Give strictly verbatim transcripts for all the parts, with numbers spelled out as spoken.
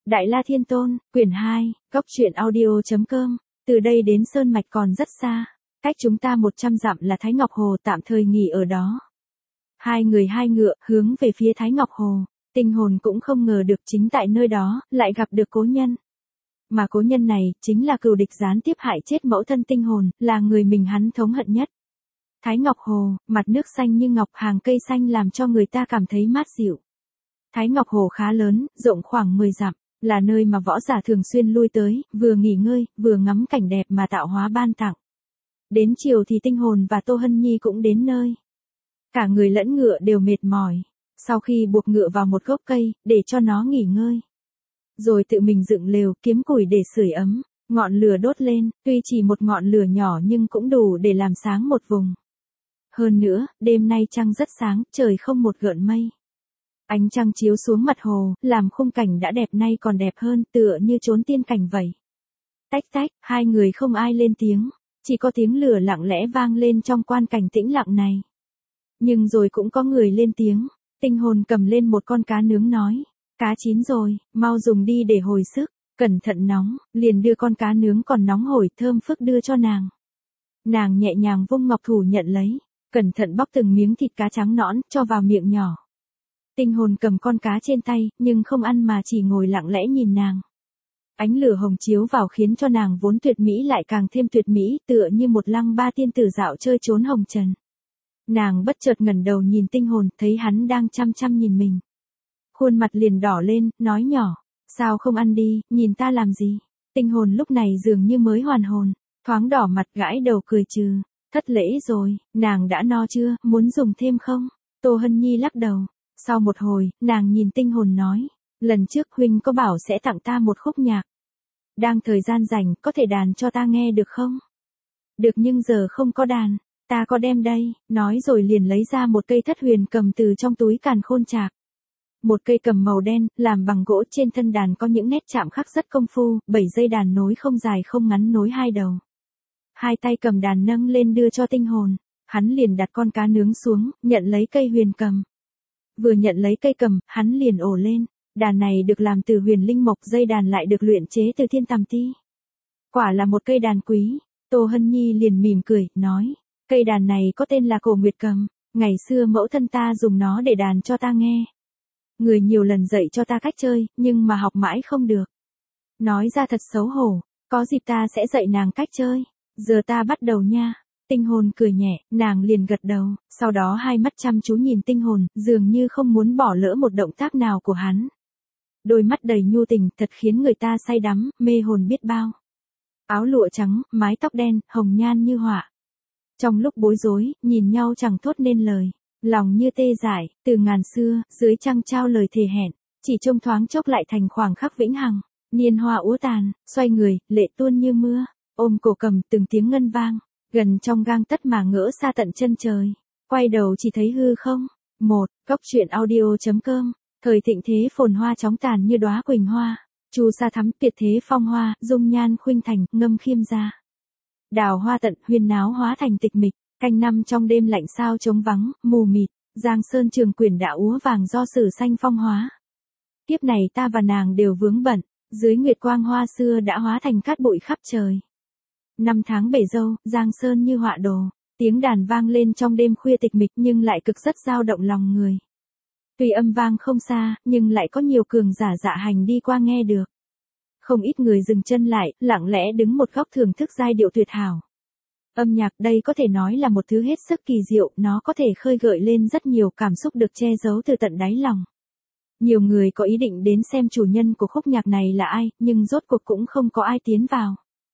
Đại La Thiên Tôn, quyển hai, góc truyện audio.com, từ đây đến Sơn Mạch còn rất xa, cách chúng ta một trăm dặm là Thái Ngọc Hồ, tạm thời nghỉ ở đó. Hai người hai ngựa, hướng về phía Thái Ngọc Hồ, tinh hồn cũng không ngờ được chính tại nơi đó, lại gặp được cố nhân. Mà cố nhân này, chính là cừu địch gián tiếp hại chết mẫu thân tinh hồn, là người mình hắn thống hận nhất. Thái Ngọc Hồ, mặt nước xanh như ngọc, hàng cây xanh làm cho người ta cảm thấy mát dịu. Thái Ngọc Hồ khá lớn, rộng khoảng mười dặm, là nơi mà võ giả thường xuyên lui tới, vừa nghỉ ngơi, vừa ngắm cảnh đẹp mà tạo hóa ban tặng. Đến chiều thì tinh hồn và Tô Hân Nhi cũng đến nơi. Cả người lẫn ngựa đều mệt mỏi, sau khi buộc ngựa vào một gốc cây, để cho nó nghỉ ngơi. Rồi tự mình dựng lều, kiếm củi để sưởi ấm, ngọn lửa đốt lên, tuy chỉ một ngọn lửa nhỏ nhưng cũng đủ để làm sáng một vùng. Hơn nữa, đêm nay trăng rất sáng, trời không một gợn mây. Ánh trăng chiếu xuống mặt hồ, làm khung cảnh đã đẹp nay còn đẹp hơn, tựa như chốn tiên cảnh vậy. Tách tách, hai người không ai lên tiếng, chỉ có tiếng lửa lặng lẽ vang lên trong quan cảnh tĩnh lặng này. Nhưng rồi cũng có người lên tiếng, tinh hồn cầm lên một con cá nướng nói, cá chín rồi, mau dùng đi để hồi sức, cẩn thận nóng, liền đưa con cá nướng còn nóng hổi thơm phức đưa cho nàng. Nàng nhẹ nhàng vung ngọc thủ nhận lấy, cẩn thận bóc từng miếng thịt cá trắng nõn, cho vào miệng nhỏ. Tinh hồn cầm con cá trên tay, nhưng không ăn mà chỉ ngồi lặng lẽ nhìn nàng. Ánh lửa hồng chiếu vào khiến cho nàng vốn tuyệt mỹ lại càng thêm tuyệt mỹ, tựa như một lăng ba tiên tử dạo chơi trốn hồng trần. Nàng bất chợt ngẩng đầu nhìn tinh hồn, thấy hắn đang chăm chăm nhìn mình. Khuôn mặt liền đỏ lên, nói nhỏ, sao không ăn đi, nhìn ta làm gì? Tinh hồn lúc này dường như mới hoàn hồn, thoáng đỏ mặt gãi đầu cười trừ, thất lễ rồi, nàng đã no chưa, muốn dùng thêm không? Tô Hân Nhi lắc đầu. Sau một hồi, nàng nhìn tinh hồn nói, lần trước huynh có bảo sẽ tặng ta một khúc nhạc. Đang thời gian rảnh, có thể đàn cho ta nghe được không? Được, nhưng giờ không có đàn, ta có đem đây, nói rồi liền lấy ra một cây thất huyền cầm từ trong túi càn khôn trạc. Một cây cầm màu đen, làm bằng gỗ, trên thân đàn có những nét chạm khắc rất công phu, bảy dây đàn nối không dài không ngắn nối hai đầu. Hai tay cầm đàn nâng lên đưa cho tinh hồn, hắn liền đặt con cá nướng xuống, nhận lấy cây huyền cầm. Vừa nhận lấy cây cầm, hắn liền ồ lên, đàn này được làm từ huyền linh mộc, dây đàn lại được luyện chế từ thiên tàm ti. Quả là một cây đàn quý. Tô Hân Nhi liền mỉm cười, nói, cây đàn này có tên là Cổ Nguyệt Cầm, ngày xưa mẫu thân ta dùng nó để đàn cho ta nghe. Người nhiều lần dạy cho ta cách chơi, nhưng mà học mãi không được. Nói ra thật xấu hổ, có dịp ta sẽ dạy nàng cách chơi, giờ ta bắt đầu nha. Tinh hồn cười nhẹ, nàng liền gật đầu, sau đó hai mắt chăm chú nhìn tinh hồn, dường như không muốn bỏ lỡ một động tác nào của hắn. Đôi mắt đầy nhu tình, thật khiến người ta say đắm, mê hồn biết bao. Áo lụa trắng, mái tóc đen, hồng nhan như họa. Trong lúc bối rối, nhìn nhau chẳng thốt nên lời, lòng như tê dại, từ ngàn xưa, dưới trăng trao lời thề hẹn, chỉ trông thoáng chốc lại thành khoảng khắc vĩnh hằng. Niên hoa úa tàn, xoay người, lệ tuôn như mưa, ôm cổ cầm, từng tiếng ngân vang. Gần trong gang tấc mà ngỡ xa tận chân trời, quay đầu chỉ thấy hư không. Một, góc truyện audio.com, thời thịnh thế phồn hoa chóng tàn như đóa quỳnh hoa, chu sa thắm tuyệt thế phong hoa, dung nhan khuynh thành, ngâm khiêm gia. Đào hoa tận, huyên náo hóa thành tịch mịch, canh năm trong đêm lạnh sao trống vắng, mù mịt, giang sơn trường quyển đã úa vàng do sử xanh phong hóa. Kiếp này ta và nàng đều vướng bận, dưới nguyệt quang hoa xưa đã hóa thành cát bụi khắp trời. Năm tháng bể dâu, giang sơn như họa đồ, tiếng đàn vang lên trong đêm khuya tịch mịch nhưng lại cực rất dao động lòng người. Tuy âm vang không xa, nhưng lại có nhiều cường giả dạ hành đi qua nghe được. Không ít người dừng chân lại, lặng lẽ đứng một góc thưởng thức giai điệu tuyệt hảo. Âm nhạc đây có thể nói là một thứ hết sức kỳ diệu, nó có thể khơi gợi lên rất nhiều cảm xúc được che giấu từ tận đáy lòng. Nhiều người có ý định đến xem chủ nhân của khúc nhạc này là ai, nhưng rốt cuộc cũng không có ai tiến vào.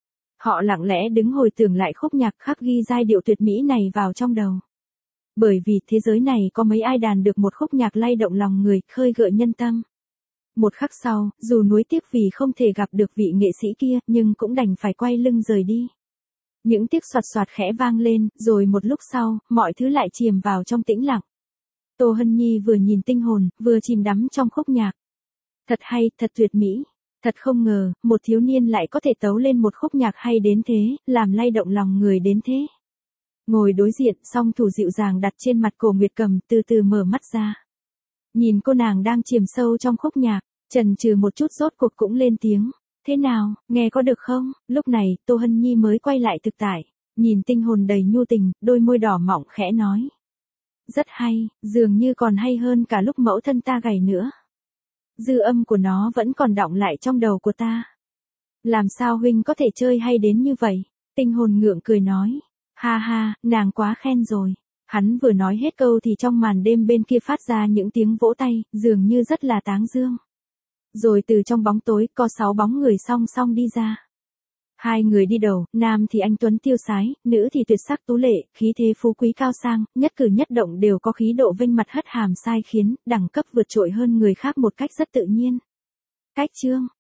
Họ lặng lẽ đứng hồi tưởng lại khúc nhạc khắc ghi giai điệu tuyệt mỹ này vào trong đầu. Bởi vì thế giới này có mấy ai đàn được một khúc nhạc lay động lòng người, khơi gợi nhân tâm. Một khắc sau, dù nuối tiếc vì không thể gặp được vị nghệ sĩ kia, nhưng cũng đành phải quay lưng rời đi. Những tiếc soạt soạt khẽ vang lên, rồi một lúc sau, mọi thứ lại chìm vào trong tĩnh lặng. Tô Hân Nhi vừa nhìn tinh hồn, vừa chìm đắm trong khúc nhạc. Thật hay, thật tuyệt mỹ. Thật không ngờ, một thiếu niên lại có thể tấu lên một khúc nhạc hay đến thế, làm lay động lòng người đến thế. Ngồi đối diện, song thủ dịu dàng đặt trên mặt Cổ Nguyệt Cầm, từ từ mở mắt ra. Nhìn cô nàng đang chìm sâu trong khúc nhạc, Chần chừ một chút rốt cuộc cũng lên tiếng. Thế nào, nghe có được không? Lúc này, Tô Hân Nhi mới quay lại thực tại. Nhìn tinh hồn đầy nhu tình, đôi môi đỏ mọng khẽ nói. Rất hay, dường như còn hay hơn cả lúc mẫu thân ta gảy nữa. Dư âm của nó vẫn còn đọng lại trong đầu của ta. Làm sao huynh có thể chơi hay đến như vậy? Tinh hồn ngượng cười nói. Ha ha, nàng quá khen rồi. Hắn vừa nói hết câu thì trong màn đêm bên kia phát ra những tiếng vỗ tay, dường như rất là táng dương. Rồi từ trong bóng tối, có sáu bóng người song song đi ra. Hai người đi đầu, nam thì anh tuấn tiêu sái, nữ thì tuyệt sắc tú lệ, khí thế phú quý cao sang, nhất cử nhất động đều có khí độ vênh mặt hất hàm sai khiến, đẳng cấp vượt trội hơn người khác một cách rất tự nhiên. Cách chương